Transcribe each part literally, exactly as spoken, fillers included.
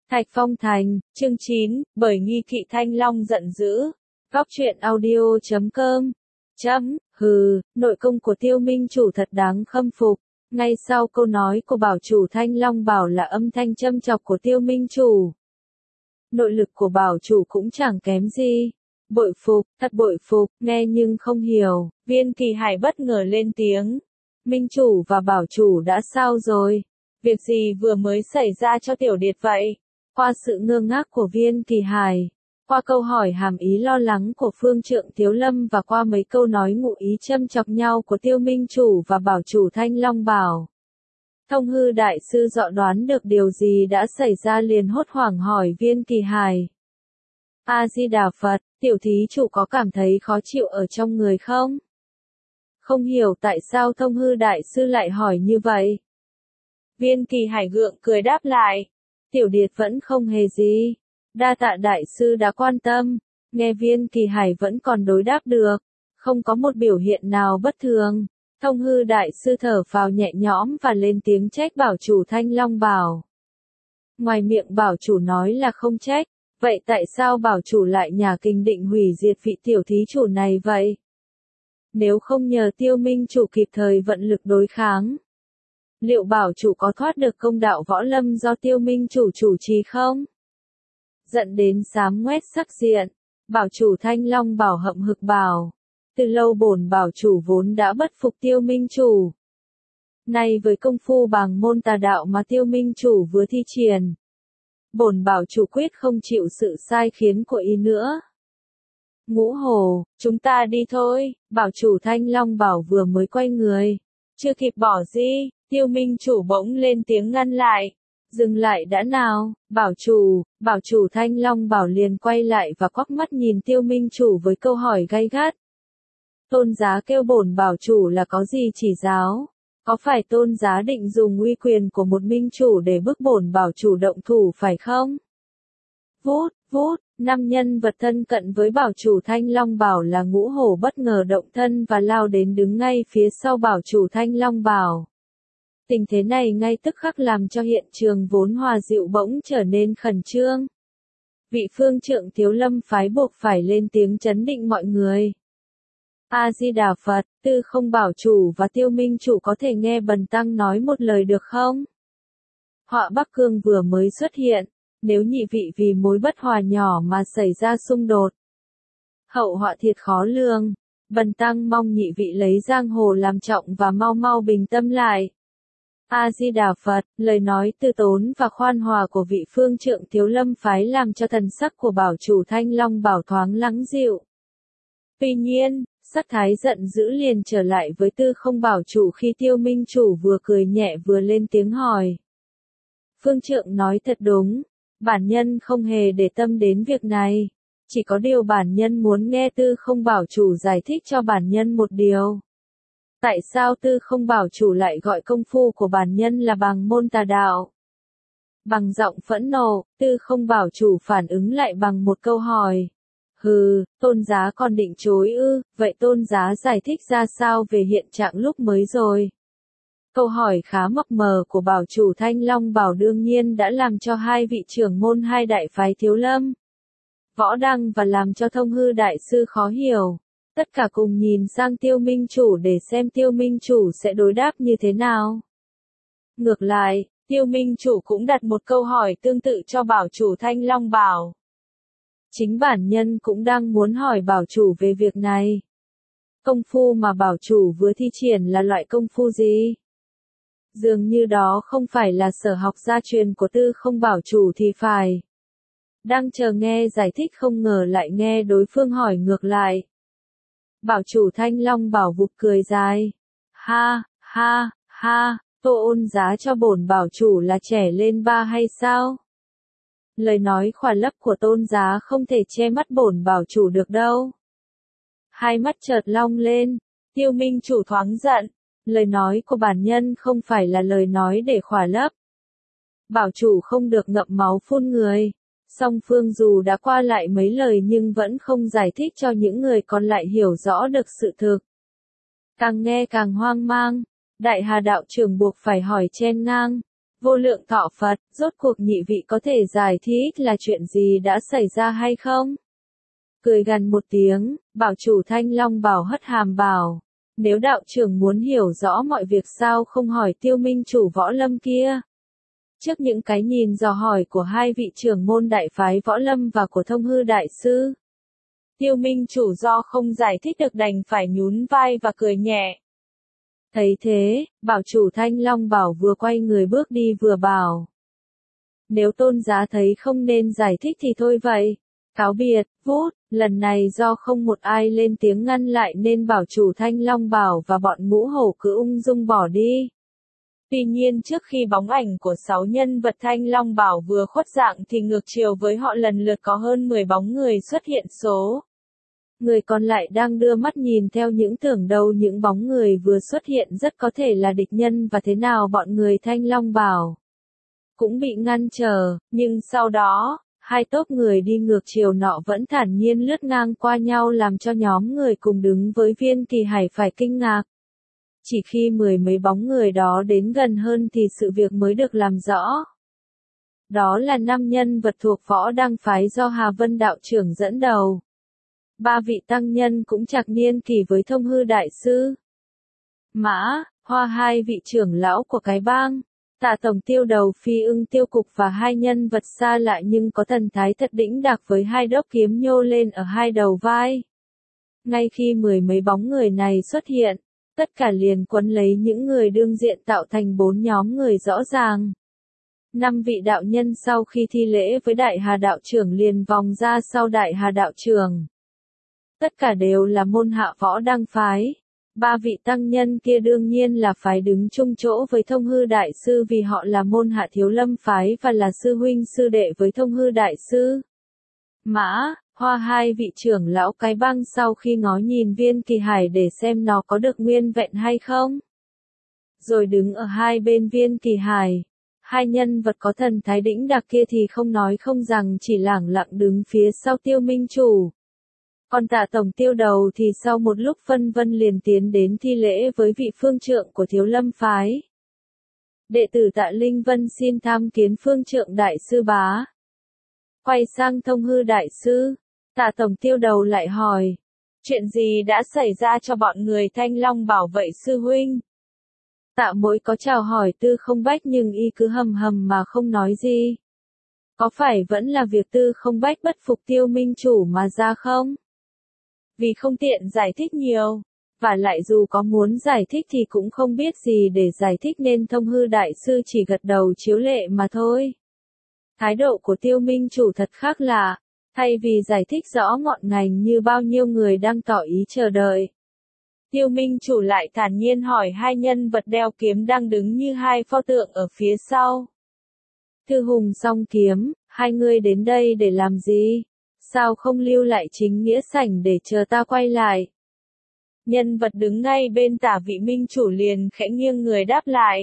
Thạch Phong Thành, chương chín, bởi nghi kỵ Thanh Long giận dữ. Góc truyện audio chấm com. Chấm, hừ, nội công của Tiêu Minh Chủ thật đáng khâm phục. Ngay sau câu nói của bảo chủ Thanh Long bảo là âm thanh châm chọc của Tiêu Minh Chủ. Nội lực của bảo chủ cũng chẳng kém gì. Bội phục, thật bội phục, nghe nhưng không hiểu. Viên Kỳ Hải bất ngờ lên tiếng. Minh Chủ và bảo chủ đã sao rồi? Việc gì vừa mới xảy ra cho Tiểu Điệt vậy? Qua sự ngơ ngác của Viên Kỳ Hải, qua câu hỏi hàm ý lo lắng của Phương Trượng Tiếu Lâm và qua mấy câu nói ngụ ý châm chọc nhau của Tiêu Minh Chủ và bảo chủ Thanh Long Bảo, Thông Hư Đại Sư dọ đoán được điều gì đã xảy ra liền hốt hoảng hỏi Viên Kỳ Hải. A-di-đà Phật, tiểu thí chủ có cảm thấy khó chịu ở trong người không? Không hiểu tại sao Thông Hư Đại Sư lại hỏi như vậy. Viên Kỳ Hải gượng cười đáp lại. Tiểu Điệt vẫn không hề gì. Đa tạ đại sư đã quan tâm. Nghe Viên Kỳ Hải vẫn còn đối đáp được. Không có một biểu hiện nào bất thường. Thông Hư Đại Sư thở phào nhẹ nhõm và lên tiếng trách bảo chủ Thanh Long Bảo. Ngoài miệng bảo chủ nói là không trách. Vậy tại sao bảo chủ lại nhả kình định hủy diệt vị tiểu thí chủ này vậy? Nếu không nhờ Tiêu Minh Chủ kịp thời vận lực đối kháng, liệu bảo chủ có thoát được công đạo võ lâm do Tiêu Minh Chủ chủ trì không? Giận đến xám ngoét sắc diện, bảo chủ Thanh Long Bảo hậm hực bảo. Từ lâu bổn bảo chủ vốn đã bất phục Tiêu Minh Chủ. Nay với công phu bàng môn tà đạo mà Tiêu Minh Chủ vừa thi triển, bổn bảo chủ quyết không chịu sự sai khiến của y nữa. Ngũ Hồ, chúng ta đi thôi, bảo chủ Thanh Long Bảo vừa mới quay người. Chưa kịp bỏ di, Tiêu Minh Chủ bỗng lên tiếng ngăn lại. Dừng lại đã nào, bảo chủ, bảo chủ Thanh Long Bảo liền quay lại và quắc mắt nhìn Tiêu Minh Chủ với câu hỏi gay gắt. Tôn giá kêu bổn bảo chủ là có gì chỉ giáo? Có phải tôn giá định dùng uy quyền của một minh chủ để bức bổn bảo chủ động thủ phải không? Vút, vút, năm nhân vật thân cận với bảo chủ Thanh Long Bảo là Ngũ Hổ bất ngờ động thân và lao đến đứng ngay phía sau bảo chủ Thanh Long Bảo. Tình thế này ngay tức khắc làm cho hiện trường vốn hòa dịu bỗng trở nên khẩn trương. Vị Phương Trượng Tiếu Lâm phái buộc phải lên tiếng chấn định mọi người. A-di-đà Phật, Tư Không bảo chủ và Tiêu Minh Chủ có thể nghe bần tăng nói một lời được không? Họa Bắc Cương vừa mới xuất hiện, nếu nhị vị vì mối bất hòa nhỏ mà xảy ra xung đột, hậu họa thiệt khó lường. Bần tăng mong nhị vị lấy giang hồ làm trọng và mau mau bình tâm lại. A-di-đà Phật, lời nói từ tốn và khoan hòa của vị Phương Trượng Tiếu Lâm phái làm cho thần sắc của bảo chủ Thanh Long Bảo thoáng lắng dịu. Tuy nhiên, sắc thái giận dữ liền trở lại với Tư Không bảo chủ khi Tiêu Minh Chủ vừa cười nhẹ vừa lên tiếng hỏi. Phương Trượng nói thật đúng, bản nhân không hề để tâm đến việc này. Chỉ có điều bản nhân muốn nghe Tư Không bảo chủ giải thích cho bản nhân một điều. Tại sao Tư Không bảo chủ lại gọi công phu của bản nhân là bàng môn tà đạo? Bằng giọng phẫn nộ, Tư Không bảo chủ phản ứng lại bằng một câu hỏi. Hừ, tôn giá còn định chối ư, vậy tôn giá giải thích ra sao về hiện trạng lúc mới rồi? Câu hỏi khá mập mờ của bảo chủ Thanh Long Bảo đương nhiên đã làm cho hai vị trưởng môn hai đại phái Tiếu Lâm, Võ Đăng và làm cho Thông Hư Đại Sư khó hiểu. Tất cả cùng nhìn sang Tiêu Minh Chủ để xem Tiêu Minh Chủ sẽ đối đáp như thế nào. Ngược lại, Tiêu Minh Chủ cũng đặt một câu hỏi tương tự cho bảo chủ Thanh Long Bảo. Chính bản nhân cũng đang muốn hỏi bảo chủ về việc này. Công phu mà bảo chủ vừa thi triển là loại công phu gì? Dường như đó không phải là sở học gia truyền của Tư Không bảo chủ thì phải. Đang chờ nghe giải thích không ngờ lại nghe đối phương hỏi ngược lại. Bảo chủ Thanh Long Bảo vụt cười dài. Ha, ha, ha, tô ôn giá cho bổn bảo chủ là trẻ lên ba hay sao? Lời nói khỏa lấp của tôn giá không thể che mắt bổn bảo chủ được đâu. Hai mắt chợt long lên, Tiêu Minh Chủ thoáng giận. Lời nói của bản nhân không phải là lời nói để khỏa lấp. Bảo chủ không được ngậm máu phun người. Song phương dù đã qua lại mấy lời nhưng vẫn không giải thích cho những người còn lại hiểu rõ được sự thực. Càng nghe càng hoang mang, Đại Hà đạo trưởng buộc phải hỏi chen ngang. Vô lượng thọ Phật, rốt cuộc nhị vị có thể giải thích là chuyện gì đã xảy ra hay không? Cười gằn một tiếng, bảo chủ Thanh Long Bảo hất hàm bảo. Nếu đạo trưởng muốn hiểu rõ mọi việc sao không hỏi Tiêu Minh chủ Võ Lâm kia? Trước những cái nhìn dò hỏi của hai vị trưởng môn đại phái Võ Lâm và của Thông Hư Đại Sư, Tiêu Minh chủ do không giải thích được đành phải nhún vai và cười nhẹ. Thấy thế, bảo chủ Thanh Long Bảo vừa quay người bước đi vừa bảo. Nếu tôn giá thấy không nên giải thích thì thôi vậy. Cáo biệt, vút, lần này do không một ai lên tiếng ngăn lại nên bảo chủ Thanh Long Bảo và bọn ngũ hổ cứ ung dung bỏ đi. Tuy nhiên trước khi bóng ảnh của sáu nhân vật Thanh Long Bảo vừa khuất dạng thì ngược chiều với họ lần lượt có hơn mười bóng người xuất hiện số. Người còn lại đang đưa mắt nhìn theo những tưởng đâu những bóng người vừa xuất hiện rất có thể là địch nhân và thế nào bọn người Thanh Long Bảo cũng bị ngăn trở, nhưng sau đó, hai tốp người đi ngược chiều nọ vẫn thản nhiên lướt ngang qua nhau làm cho nhóm người cùng đứng với Viên Kỳ Hải phải kinh ngạc. Chỉ khi mười mấy bóng người đó đến gần hơn thì sự việc mới được làm rõ. Đó là năm nhân vật thuộc Võ Đăng phái do Hà Vân đạo trưởng dẫn đầu. Ba vị tăng nhân cũng trạc niên kỳ với Thông Hư Đại Sư. Mã, Hoa hai vị trưởng lão của cái bang. Tạ tổng tiêu đầu Phi Ưng Tiêu Cục và hai nhân vật xa lạ nhưng có thần thái thật đĩnh đạc với hai đốc kiếm nhô lên ở hai đầu vai. Ngay khi mười mấy bóng người này xuất hiện, tất cả liền quấn lấy những người đương diện tạo thành bốn nhóm người rõ ràng. Năm vị đạo nhân sau khi thi lễ với Đại Hà đạo trưởng liền vòng ra sau Đại Hà đạo trưởng. Tất cả đều là môn hạ Võ Đăng phái. Ba vị tăng nhân kia đương nhiên là phải đứng chung chỗ với Thông Hư Đại Sư vì họ là môn hạ Thiếu Lâm phái và là sư huynh sư đệ với Thông Hư Đại Sư. Mã, Hoa hai vị trưởng lão cái băng sau khi ngó nhìn Viên Kỳ Hải để xem nó có được nguyên vẹn hay không. Rồi đứng ở hai bên Viên Kỳ Hải. Hai nhân vật có thần thái đĩnh đặc kia thì không nói không rằng chỉ lẳng lặng đứng phía sau Tiêu Minh chủ. Còn Tạ tổng tiêu đầu thì sau một lúc phân vân liền tiến đến thi lễ với vị phương trượng của Thiếu Lâm phái. Đệ tử Tạ Linh Vân xin tham kiến phương trượng đại sư bá. Quay sang Thông Hư Đại Sư, Tạ tổng tiêu đầu lại hỏi. Chuyện gì đã xảy ra cho bọn người Thanh Long Bảo vậy sư huynh? Tạ Mỗi có chào hỏi Tư Không Bách nhưng y cứ hầm hầm mà không nói gì. Có phải vẫn là việc Tư Không Bách bất phục Tiêu Minh chủ mà ra không? Vì không tiện giải thích nhiều, và lại dù có muốn giải thích thì cũng không biết gì để giải thích nên Thông Hư Đại Sư chỉ gật đầu chiếu lệ mà thôi. Thái độ của Tiêu Minh chủ thật khác lạ, thay vì giải thích rõ ngọn ngành như bao nhiêu người đang tỏ ý chờ đợi. Tiêu Minh chủ lại thản nhiên hỏi hai nhân vật đeo kiếm đang đứng như hai pho tượng ở phía sau. Thư Hùng song kiếm, hai người đến đây để làm gì? Sao không lưu lại chính nghĩa sảnh để chờ ta quay lại? Nhân vật đứng ngay bên Tả vị minh chủ liền khẽ nghiêng người đáp lại.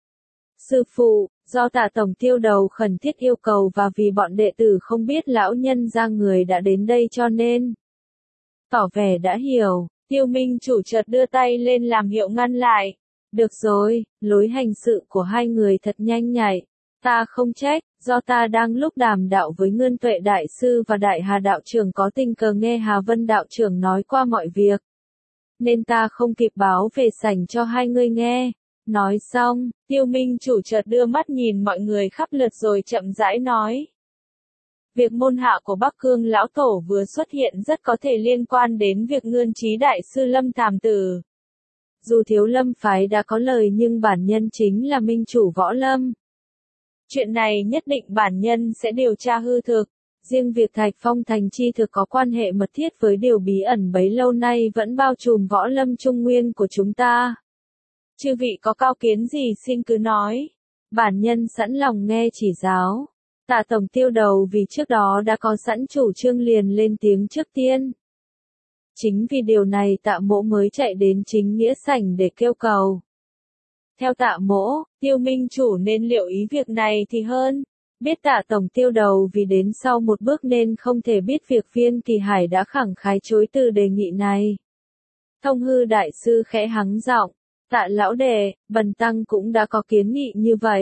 Sư phụ, do Tả tổng tiêu đầu khẩn thiết yêu cầu và vì bọn đệ tử không biết lão nhân ra người đã đến đây cho nên. Tỏ vẻ đã hiểu, Tiêu Minh chủ chợt đưa tay lên làm hiệu ngăn lại. Được rồi, lối hành sự của hai người thật nhanh nhạy. Ta không trách, do ta đang lúc đàm đạo với Ngân Tuệ Đại Sư và Đại Hà đạo trưởng có tình cờ nghe Hà Vân đạo trưởng nói qua mọi việc. Nên ta không kịp báo về sảnh cho hai người nghe. Nói xong, Tiêu Minh chủ chợt đưa mắt nhìn mọi người khắp lượt rồi chậm rãi nói. Việc môn hạ của Bắc Cương Lão Tổ vừa xuất hiện rất có thể liên quan đến việc Ngân Trí Đại Sư Lâm Thàm Tử. Dù Thiếu Lâm phái đã có lời nhưng bản nhân chính là minh chủ Võ Lâm. Chuyện này nhất định bản nhân sẽ điều tra hư thực. Riêng việc Thạch Phong Thành chi thực có quan hệ mật thiết với điều bí ẩn bấy lâu nay vẫn bao trùm Võ Lâm Trung Nguyên của chúng ta. Chư vị có cao kiến gì xin cứ nói. Bản nhân sẵn lòng nghe chỉ giáo. Tạ tổng tiêu đầu vì trước đó đã có sẵn chủ trương liền lên tiếng trước tiên. Chính vì điều này Tạ Mỗ mới chạy đến chính nghĩa sảnh để kêu cầu. Theo Tạ Mỗ, Tiêu Minh chủ nên liệu ý việc này thì hơn. Biết Tạ tổng tiêu đầu vì đến sau một bước nên không thể biết việc Viên Kỳ Hải đã khẳng khái chối từ đề nghị này. Thông Hư Đại Sư khẽ hắng giọng, Tạ lão đệ, bần tăng cũng đã có kiến nghị như vậy.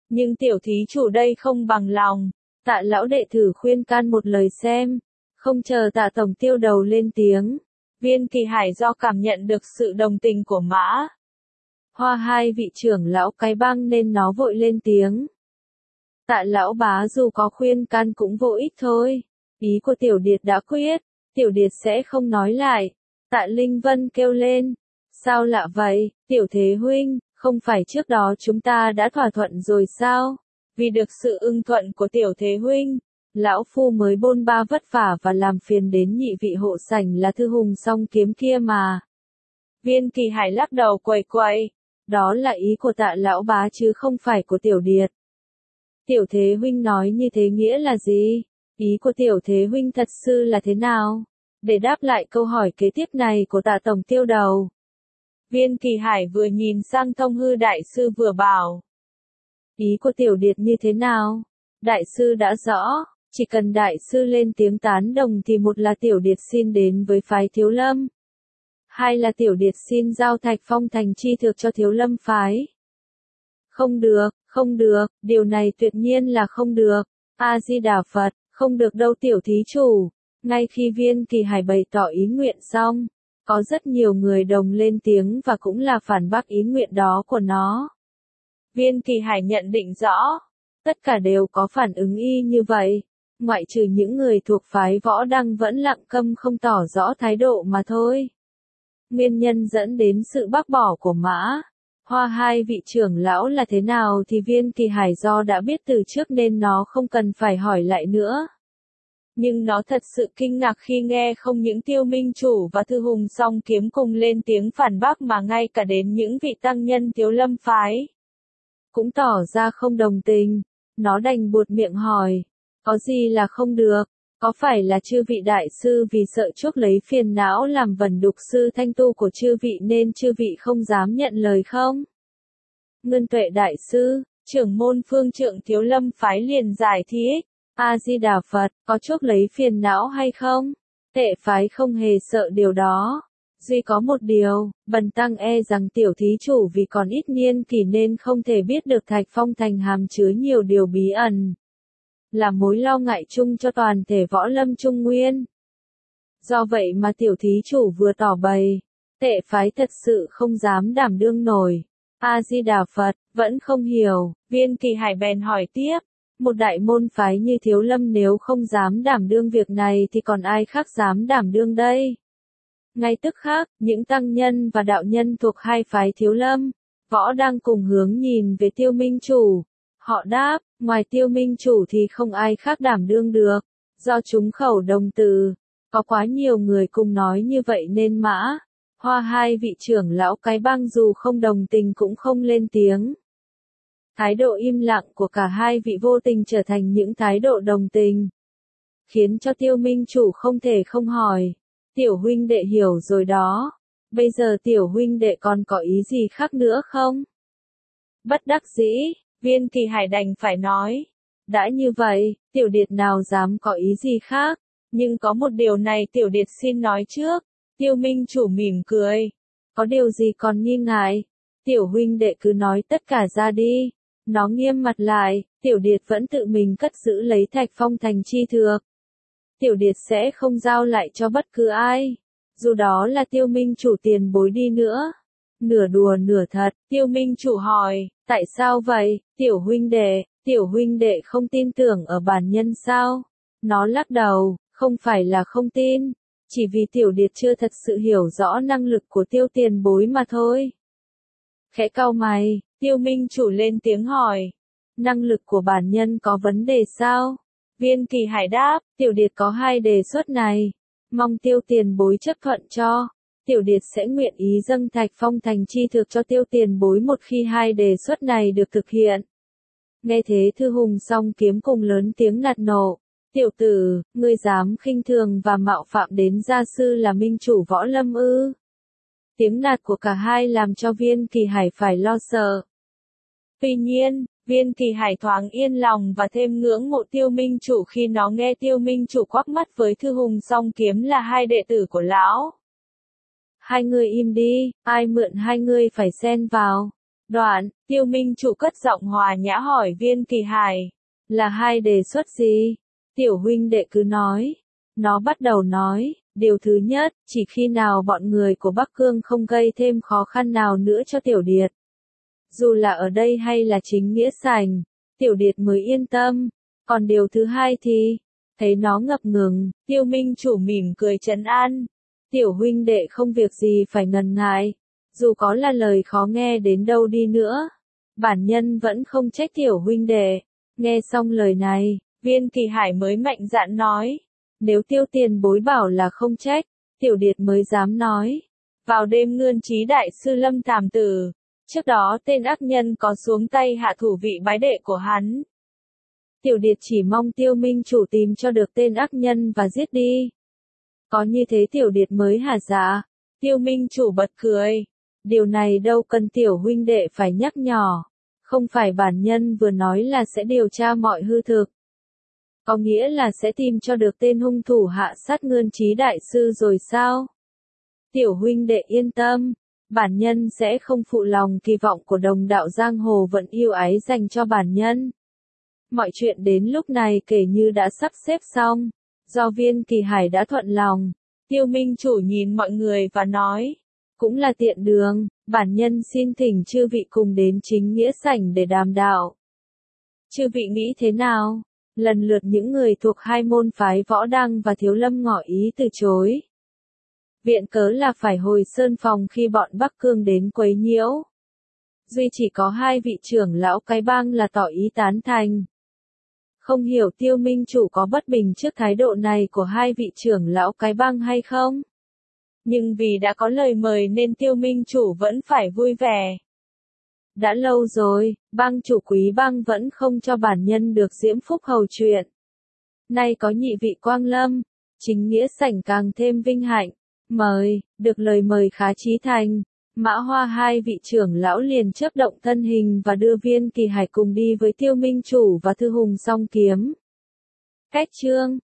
Nhưng tiểu thí chủ đây không bằng lòng. Tạ lão đệ thử khuyên can một lời xem. Không chờ tạ tổng tiêu đầu lên tiếng. Viên Kỳ Hải do cảm nhận được sự đồng tình của Mã Hoa hai vị trưởng lão cái bang nên nó vội lên tiếng. Tạ lão bá dù có khuyên can cũng vô ích thôi. Ý của tiểu điệt đã quyết, tiểu điệt sẽ không nói lại. Tạ Linh Vân kêu lên. Sao lạ vậy, tiểu thế huynh, không phải trước đó chúng ta đã thỏa thuận rồi sao? Vì được sự ưng thuận của tiểu thế huynh, lão phu mới bôn ba vất vả và làm phiền đến nhị vị hộ sảnh là Thư Hùng song kiếm kia mà. Viên Kỳ Hải lắc đầu quầy quầy. Đó là ý của tạ lão bá chứ không phải của tiểu điệt. Tiểu thế huynh nói như thế nghĩa là gì? Ý của tiểu thế huynh thật sự là thế nào? Để đáp lại câu hỏi kế tiếp này của tạ tổng tiêu đầu. Viên Kỳ Hải vừa nhìn sang Thông Hư đại sư vừa bảo. Ý của tiểu điệt như thế nào? Đại sư đã rõ, chỉ cần đại sư lên tiếng tán đồng thì một là tiểu điệt xin đến với phái Thiếu Lâm. Hai là tiểu điệt xin giao Thạch Phong thành chi thực cho Thiếu Lâm phái. Không được, không được, điều này tuyệt nhiên là không được. A-di-đà Phật, không được đâu tiểu thí chủ. Ngay khi Viên Kỳ Hải bày tỏ ý nguyện xong, có rất nhiều người đồng lên tiếng và cũng là phản bác ý nguyện đó của nó. Viên Kỳ Hải nhận định rõ, tất cả đều có phản ứng y như vậy, ngoại trừ những người thuộc phái Võ Đăng vẫn lặng câm không tỏ rõ thái độ mà thôi. Nguyên nhân dẫn đến sự bác bỏ của Mã Hoa hai vị trưởng lão là thế nào thì Viên Kỳ Hải do đã biết từ trước nên nó không cần phải hỏi lại nữa. Nhưng nó thật sự kinh ngạc khi nghe không những Tiêu Minh Chủ và Thư Hùng song kiếm cùng lên tiếng phản bác mà ngay cả đến những vị tăng nhân Thiếu Lâm phái cũng tỏ ra không đồng tình. Nó đành buột miệng hỏi, có gì là không được? Có phải là chư vị đại sư vì sợ chuốc lấy phiền não làm vẩn đục sư thanh tu của chư vị nên chư vị không dám nhận lời không? Ngân Tuệ đại sư, trưởng môn phương trượng Thiếu Lâm phái liền giải thích, A-di-đà Phật, có chuốc lấy phiền não hay không? Tệ phái không hề sợ điều đó. Duy có một điều, bần tăng e rằng tiểu thí chủ vì còn ít niên kỷ nên không thể biết được Thạch Phong thành hàm chứa nhiều điều bí ẩn, là mối lo ngại chung cho toàn thể võ lâm Trung Nguyên. Do vậy mà tiểu thí chủ vừa tỏ bày, tệ phái thật sự không dám đảm đương nổi. A-di-đà Phật, vẫn không hiểu, Viên Kỳ Hải bèn hỏi tiếp, một đại môn phái như Thiếu Lâm nếu không dám đảm đương việc này thì còn ai khác dám đảm đương đây? Ngay tức khắc, những tăng nhân và đạo nhân thuộc hai phái Thiếu Lâm, Võ Đăng cùng hướng nhìn về Tiêu Minh Chủ. Họ đáp, ngoài Tiêu Minh Chủ thì không ai khác đảm đương được. Do chúng khẩu đồng từ, có quá nhiều người cùng nói như vậy nên Mã Hoa hai vị trưởng lão cái bang dù không đồng tình cũng không lên tiếng. Thái độ im lặng của cả hai vị vô tình trở thành những thái độ đồng tình, khiến cho Tiêu Minh Chủ không thể không hỏi. Tiểu huynh đệ hiểu rồi đó. Bây giờ tiểu huynh đệ còn có ý gì khác nữa không? Bất đắc dĩ, Viên Kỳ Hải đành phải nói. Đã như vậy, tiểu điệt nào dám có ý gì khác. Nhưng có một điều này tiểu điệt xin nói trước. Tiêu Minh Chủ mỉm cười. Có điều gì còn nghi ngại? Tiểu huynh đệ cứ nói tất cả ra đi. Nó nghiêm mặt lại, tiểu điệt vẫn tự mình cất giữ lấy Thạch Phong thành chi thược. Tiểu điệt sẽ không giao lại cho bất cứ ai, dù đó là Tiêu Minh Chủ tiền bối đi nữa. Nửa đùa nửa thật, Tiêu Minh Chủ hỏi, tại sao vậy, tiểu huynh đệ, tiểu huynh đệ không tin tưởng ở bản nhân sao? Nó lắc đầu, không phải là không tin, chỉ vì tiểu điệt chưa thật sự hiểu rõ năng lực của Tiêu tiền bối mà thôi. Khẽ cau mày, Tiêu Minh Chủ lên tiếng hỏi, năng lực của bản nhân có vấn đề sao? Viên Kỳ Hải đáp, tiểu điệt có hai đề xuất này, mong Tiêu tiền bối chấp thuận cho. Tiểu điệt sẽ nguyện ý dâng Thạch Phong thành chi thực cho Tiêu tiền bối một khi hai đề xuất này được thực hiện. Nghe thế Thư Hùng song kiếm cùng lớn tiếng nạt nộ, tiểu tử, ngươi dám khinh thường và mạo phạm đến gia sư là minh chủ võ lâm ư? Tiếng nạt của cả hai làm cho Viên Kỳ Hải phải lo sợ. Tuy nhiên, Viên Kỳ Hải thoáng yên lòng và thêm ngưỡng mộ Tiêu Minh Chủ khi nó nghe Tiêu Minh Chủ quắc mắt với Thư Hùng song kiếm là hai đệ tử của lão. Hai người im đi, ai mượn hai người phải xen vào. Đoạn, Tiêu Minh Chủ cất giọng hòa nhã hỏi Viên Kỳ Hải, là hai đề xuất gì? Tiểu huynh đệ cứ nói. Nó bắt đầu nói, điều thứ nhất, chỉ khi nào bọn người của Bắc Cương không gây thêm khó khăn nào nữa cho Tiểu Điệt. Dù là ở đây hay là chính nghĩa sảnh, Tiểu Điệt mới yên tâm. Còn điều thứ hai thì, thấy nó ngập ngừng, Tiêu Minh Chủ mỉm cười trấn an. Tiểu huynh đệ không việc gì phải ngần ngại. Dù có là lời khó nghe đến đâu đi nữa, bản nhân vẫn không trách tiểu huynh đệ. Nghe xong lời này, Viên Kỳ Hải mới mạnh dạn nói. Nếu Tiêu tiền bối bảo là không trách, Tiểu Điệt mới dám nói. Vào đêm ngươn trí đại sư Lâm thảm tử, trước đó tên ác nhân có xuống tay hạ thủ vị bái đệ của hắn. Tiểu Điệt chỉ mong Tiêu Minh Chủ tìm cho được tên ác nhân và giết đi. Có như thế Tiểu Điệt mới hả dạ. Tiêu Minh Chủ bật cười. Điều này đâu cần tiểu huynh đệ phải nhắc nhỏ. Không phải bản nhân vừa nói là sẽ điều tra mọi hư thực. Có nghĩa là sẽ tìm cho được tên hung thủ hạ sát ngươn trí đại sư rồi sao? Tiểu huynh đệ yên tâm. Bản nhân sẽ không phụ lòng kỳ vọng của đồng đạo giang hồ vẫn yêu ái dành cho bản nhân. Mọi chuyện đến lúc này kể như đã sắp xếp xong. Do Viên Kỳ Hải đã thuận lòng, Tiêu Minh Chủ nhìn mọi người và nói, cũng là tiện đường, bản nhân xin thỉnh chư vị cùng đến chính nghĩa sảnh để đàm đạo. Chư vị nghĩ thế nào? Lần lượt những người thuộc hai môn phái Võ Đăng và Thiếu Lâm ngỏ ý từ chối. Viện cớ là phải hồi sơn phòng khi bọn Bắc Cương đến quấy nhiễu. Duy chỉ có hai vị trưởng lão cái bang là tỏ ý tán thành. Không hiểu Tiêu Minh Chủ có bất bình trước thái độ này của hai vị trưởng lão cái bang hay không? Nhưng vì đã có lời mời nên Tiêu Minh Chủ vẫn phải vui vẻ. Đã lâu rồi, bang chủ quý bang vẫn không cho bản nhân được diễm phúc hầu chuyện. Nay có nhị vị quang lâm, chính nghĩa sảnh càng thêm vinh hạnh. Mời, được lời mời khá chí thành. Mã Hoa hai vị trưởng lão liền chớp động thân hình và đưa Viên Kỳ Hải cùng đi với Tiêu Minh Chủ và Thư Hùng Song Kiếm. Cách chương